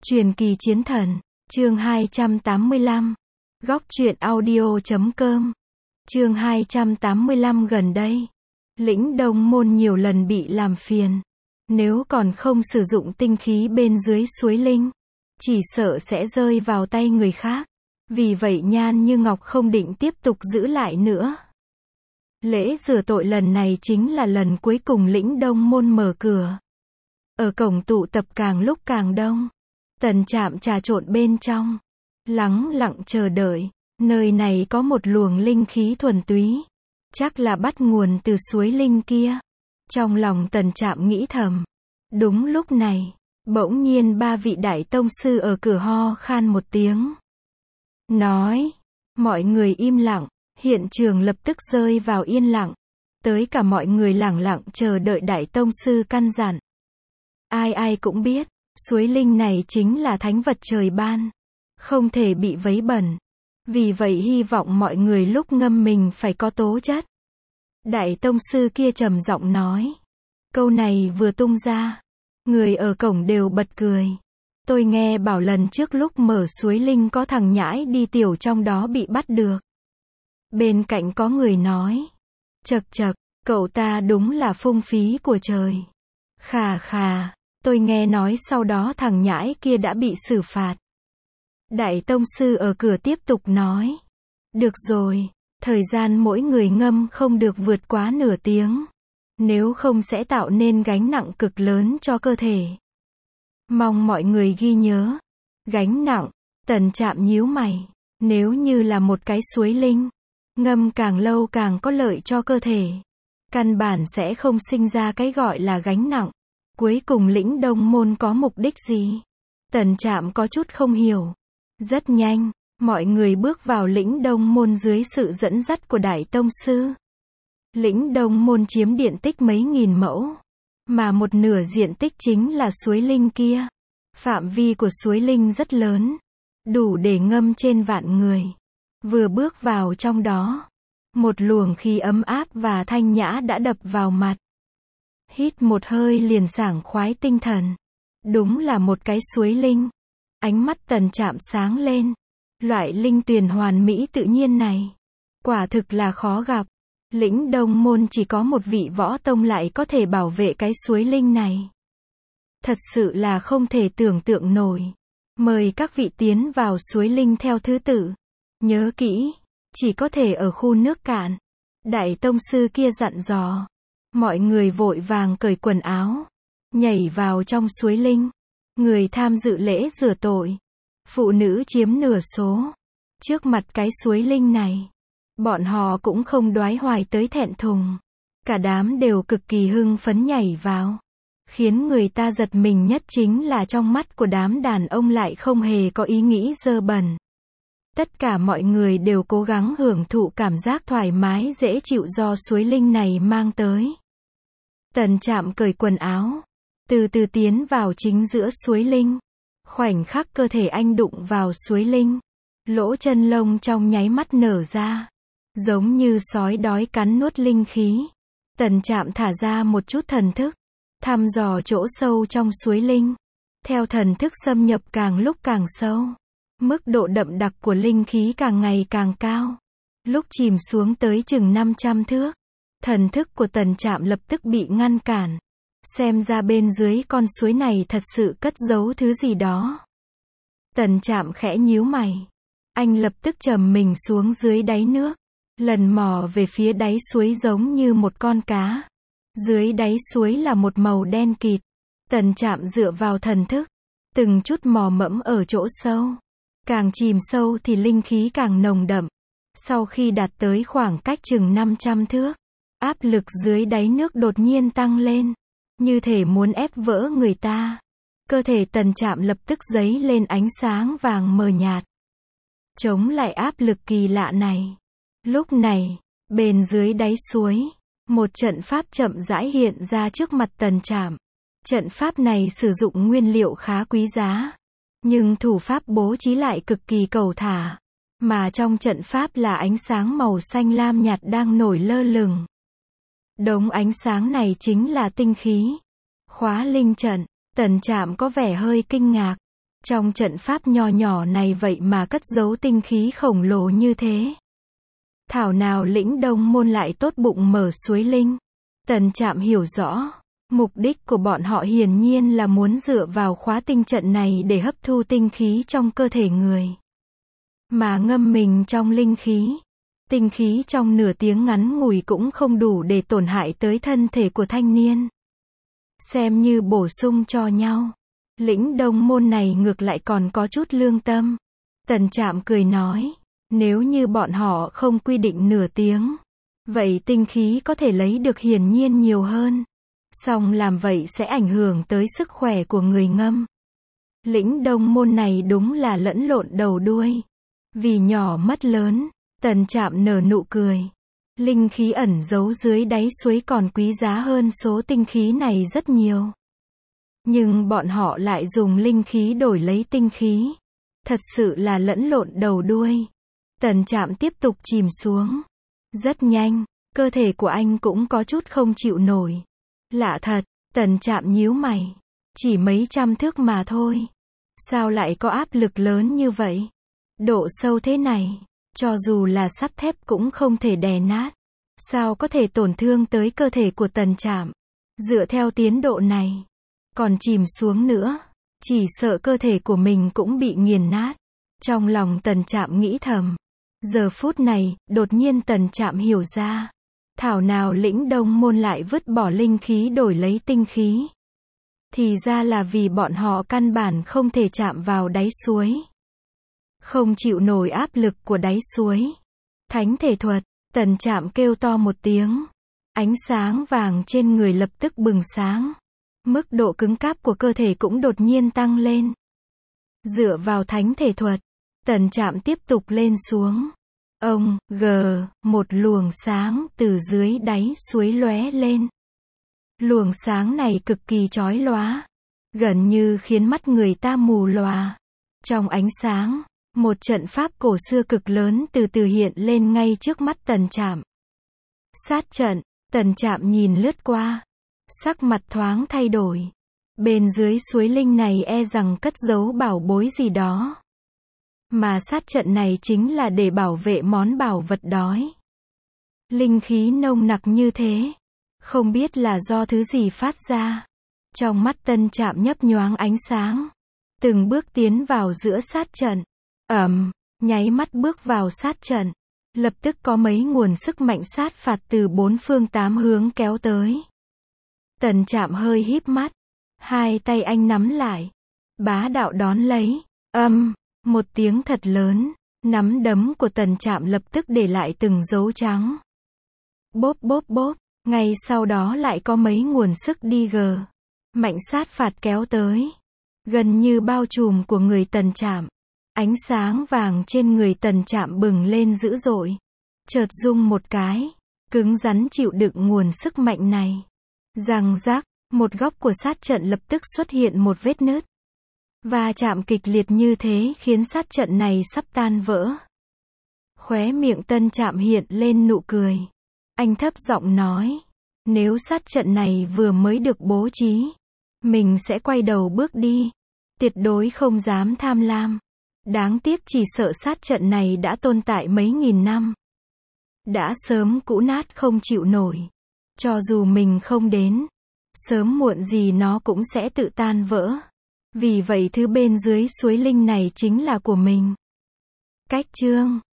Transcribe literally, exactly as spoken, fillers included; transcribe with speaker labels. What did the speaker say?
Speaker 1: Truyền kỳ chiến thần, chương hai trăm tám mươi lăm, góc truyện audio chấm com, chương hai trăm tám mươi lăm. Gần đây, Lĩnh Đông Môn nhiều lần bị làm phiền, nếu còn không sử dụng tinh khí bên dưới suối linh, chỉ sợ sẽ rơi vào tay người khác, vì vậy Nhan Như Ngọc không định tiếp tục giữ lại nữa. Lễ rửa tội lần này chính là lần cuối cùng Lĩnh Đông Môn mở cửa. Ở cổng tụ tập càng lúc càng đông. Tần Trạm trà trộn bên trong, lắng lặng chờ đợi. Nơi này có một luồng linh khí thuần túy, chắc là bắt nguồn từ suối linh kia. Trong lòng Tần Trạm nghĩ thầm. Đúng lúc này, bỗng nhiên ba vị đại tông sư ở cửa ho khan một tiếng. Nói, mọi người im lặng, hiện trường lập tức rơi vào yên lặng. Tới cả mọi người lẳng lặng chờ đợi đại tông sư căn dặn. Ai ai cũng biết, suối linh này chính là thánh vật trời ban, không thể bị vấy bẩn. Vì vậy hy vọng mọi người lúc ngâm mình phải có tố chất. Đại tông sư kia trầm giọng nói. Câu này vừa tung ra, người ở cổng đều bật cười. Tôi nghe bảo lần trước lúc mở suối linh có thằng nhãi đi tiểu trong đó bị bắt được. Bên cạnh có người nói. Chậc chậc, cậu ta đúng là phung phí của trời. Khà khà, tôi nghe nói sau đó thằng nhãi kia đã bị xử phạt. Đại tông sư ở cửa tiếp tục nói. Được rồi, thời gian mỗi người ngâm không được vượt quá nửa tiếng. Nếu không sẽ tạo nên gánh nặng cực lớn cho cơ thể. Mong mọi người ghi nhớ. Gánh nặng, Tần Trạm nhíu mày. Nếu như là một cái suối linh, ngâm càng lâu càng có lợi cho cơ thể. Căn bản sẽ không sinh ra cái gọi là gánh nặng. Cuối cùng Lĩnh Đông Môn có mục đích gì? Tần Trạm có chút không hiểu. Rất nhanh, mọi người bước vào Lĩnh Đông Môn dưới sự dẫn dắt của Đại Tông Sư. Lĩnh Đông Môn chiếm diện tích mấy nghìn mẫu, mà một nửa diện tích chính là suối linh kia. Phạm vi của suối linh rất lớn, đủ để ngâm trên vạn người. Vừa bước vào trong đó, một luồng khí ấm áp và thanh nhã đã đập vào mặt. Hít một hơi liền sảng khoái tinh thần. Đúng là một cái suối linh. Ánh mắt Tần Trạm sáng lên. Loại linh tuyền hoàn mỹ tự nhiên này, quả thực là khó gặp. Lĩnh Đông Môn chỉ có một vị võ tông lại có thể bảo vệ cái suối linh này. Thật sự là không thể tưởng tượng nổi. Mời các vị tiến vào suối linh theo thứ tự. Nhớ kỹ, chỉ có thể ở khu nước cạn. Đại tông sư kia dặn dò. Mọi người vội vàng cởi quần áo, nhảy vào trong suối linh. Người tham dự lễ rửa tội, phụ nữ chiếm nửa số. Trước mặt cái suối linh này, bọn họ cũng không đoái hoài tới thẹn thùng. Cả đám đều cực kỳ hưng phấn nhảy vào. Khiến người ta giật mình nhất chính là trong mắt của đám đàn ông lại không hề có ý nghĩ dơ bẩn. Tất cả mọi người đều cố gắng hưởng thụ cảm giác thoải mái dễ chịu do suối linh này mang tới. Tần Trạm cởi quần áo, từ từ tiến vào chính giữa suối linh. Khoảnh khắc cơ thể anh đụng vào suối linh, lỗ chân lông trong nháy mắt nở ra, giống như sói đói cắn nuốt linh khí. Tần Trạm thả ra một chút thần thức, thăm dò chỗ sâu trong suối linh. Theo thần thức xâm nhập càng lúc càng sâu, mức độ đậm đặc của linh khí càng ngày càng cao. Lúc chìm xuống tới chừng năm trăm thước, thần thức của Tần Trạm lập tức bị ngăn cản. Xem ra bên dưới con suối này thật sự cất giấu thứ gì đó. Tần Trạm khẽ nhíu mày. Anh lập tức trầm mình xuống dưới đáy nước. Lần mò về phía đáy suối giống như một con cá. Dưới đáy suối là một màu đen kịt. Tần Trạm dựa vào thần thức, từng chút mò mẫm ở chỗ sâu. Càng chìm sâu thì linh khí càng nồng đậm. Sau khi đạt tới khoảng cách chừng năm trăm thước, áp lực dưới đáy nước đột nhiên tăng lên, như thể muốn ép vỡ người ta. Cơ thể Tần Trạm lập tức dấy lên ánh sáng vàng mờ nhạt, chống lại áp lực kỳ lạ này. Lúc này, bên dưới đáy suối, một trận pháp chậm rãi hiện ra trước mặt Tần Trạm. Trận pháp này sử dụng nguyên liệu khá quý giá, nhưng thủ pháp bố trí lại cực kỳ cầu thả. Mà trong trận pháp là ánh sáng màu xanh lam nhạt đang nổi lơ lửng. Đống ánh sáng này chính là tinh khí. Khóa linh trận. Tần Trạm có vẻ hơi kinh ngạc. Trong trận pháp nho nhỏ này vậy mà cất giấu tinh khí khổng lồ như thế. Thảo nào Lĩnh Đông Môn lại tốt bụng mở suối linh. Tần Trạm hiểu rõ, mục đích của bọn họ hiển nhiên là muốn dựa vào khóa tinh trận này để hấp thu tinh khí trong cơ thể người. Mà ngâm mình trong linh khí. Tinh khí trong nửa tiếng ngắn ngủi cũng không đủ để tổn hại tới thân thể của thanh niên. Xem như bổ sung cho nhau. Lĩnh Đông Môn này ngược lại còn có chút lương tâm. Tần Trạm cười nói, nếu như bọn họ không quy định nửa tiếng, vậy tinh khí có thể lấy được hiển nhiên nhiều hơn. Song làm vậy sẽ ảnh hưởng tới sức khỏe của người ngâm. Lĩnh Đông Môn này đúng là lẫn lộn đầu đuôi. Vì nhỏ mất lớn, Tần Trạm nở nụ cười. Linh khí ẩn giấu dưới đáy suối còn quý giá hơn số tinh khí này rất nhiều. Nhưng bọn họ lại dùng linh khí đổi lấy tinh khí. Thật sự là lẫn lộn đầu đuôi. Tần Trạm tiếp tục chìm xuống. Rất nhanh, cơ thể của anh cũng có chút không chịu nổi. Lạ thật, Tần Trạm nhíu mày. Chỉ mấy trăm thước mà thôi. Sao lại có áp lực lớn như vậy? Độ sâu thế này, cho dù là sắt thép cũng không thể đè nát. Sao có thể tổn thương tới cơ thể của Tần Trạm? Dựa theo tiến độ này, còn chìm xuống nữa, chỉ sợ cơ thể của mình cũng bị nghiền nát. Trong lòng Tần Trạm nghĩ thầm. Giờ phút này, đột nhiên Tần Trạm hiểu ra. Thảo nào Lĩnh Đông Môn lại vứt bỏ linh khí đổi lấy tinh khí. Thì ra là vì bọn họ căn bản không thể chạm vào đáy suối. Không chịu nổi áp lực của đáy suối. Thánh thể thuật, Tần Trạm kêu to một tiếng. Ánh sáng vàng trên người lập tức bừng sáng. Mức độ cứng cáp của cơ thể cũng đột nhiên tăng lên. Dựa vào thánh thể thuật, Tần Trạm tiếp tục lên xuống. Ông, gờ, một luồng sáng từ dưới đáy suối lóe lên. Luồng sáng này cực kỳ chói lóa, gần như khiến mắt người ta mù lòa. Trong ánh sáng, một trận pháp cổ xưa cực lớn từ từ hiện lên ngay trước mắt Tần Trạm. Sát trận, Tần Trạm nhìn lướt qua, sắc mặt thoáng thay đổi. Bên dưới suối linh này e rằng cất giấu bảo bối gì đó. Mà sát trận này chính là để bảo vệ món bảo vật đói. Linh khí nồng nặc như thế, không biết là do thứ gì phát ra. Trong mắt Tần Trạm nhấp nhoáng ánh sáng, từng bước tiến vào giữa sát trận. Ầm, nháy mắt bước vào sát trận, lập tức có mấy nguồn sức mạnh sát phạt từ bốn phương tám hướng kéo tới. Tần Trạm hơi híp mắt, hai tay anh nắm lại, bá đạo đón lấy. Âm, một tiếng thật lớn, nắm đấm của Tần Trạm lập tức để lại từng dấu trắng. Bốp bốp bốp, ngay sau đó lại có mấy nguồn sức đi gờ, mạnh sát phạt kéo tới, gần như bao trùm của người Tần Trạm. Ánh sáng vàng trên người Tần Trạm bừng lên dữ dội, chợt rung một cái, cứng rắn chịu đựng nguồn sức mạnh này. Răng rác, một góc của sát trận lập tức xuất hiện một vết nứt. Va chạm kịch liệt như thế khiến sát trận này sắp tan vỡ. Khóe miệng Tần Trạm hiện lên nụ cười. Anh thấp giọng nói, nếu sát trận này vừa mới được bố trí, mình sẽ quay đầu bước đi. Tuyệt đối không dám tham lam. Đáng tiếc chỉ sợ sát trận này đã tồn tại mấy nghìn năm. Đã sớm cũ nát không chịu nổi. Cho dù mình không đến, sớm muộn gì nó cũng sẽ tự tan vỡ. Vì vậy thứ bên dưới suối linh này chính là của mình. Cách chương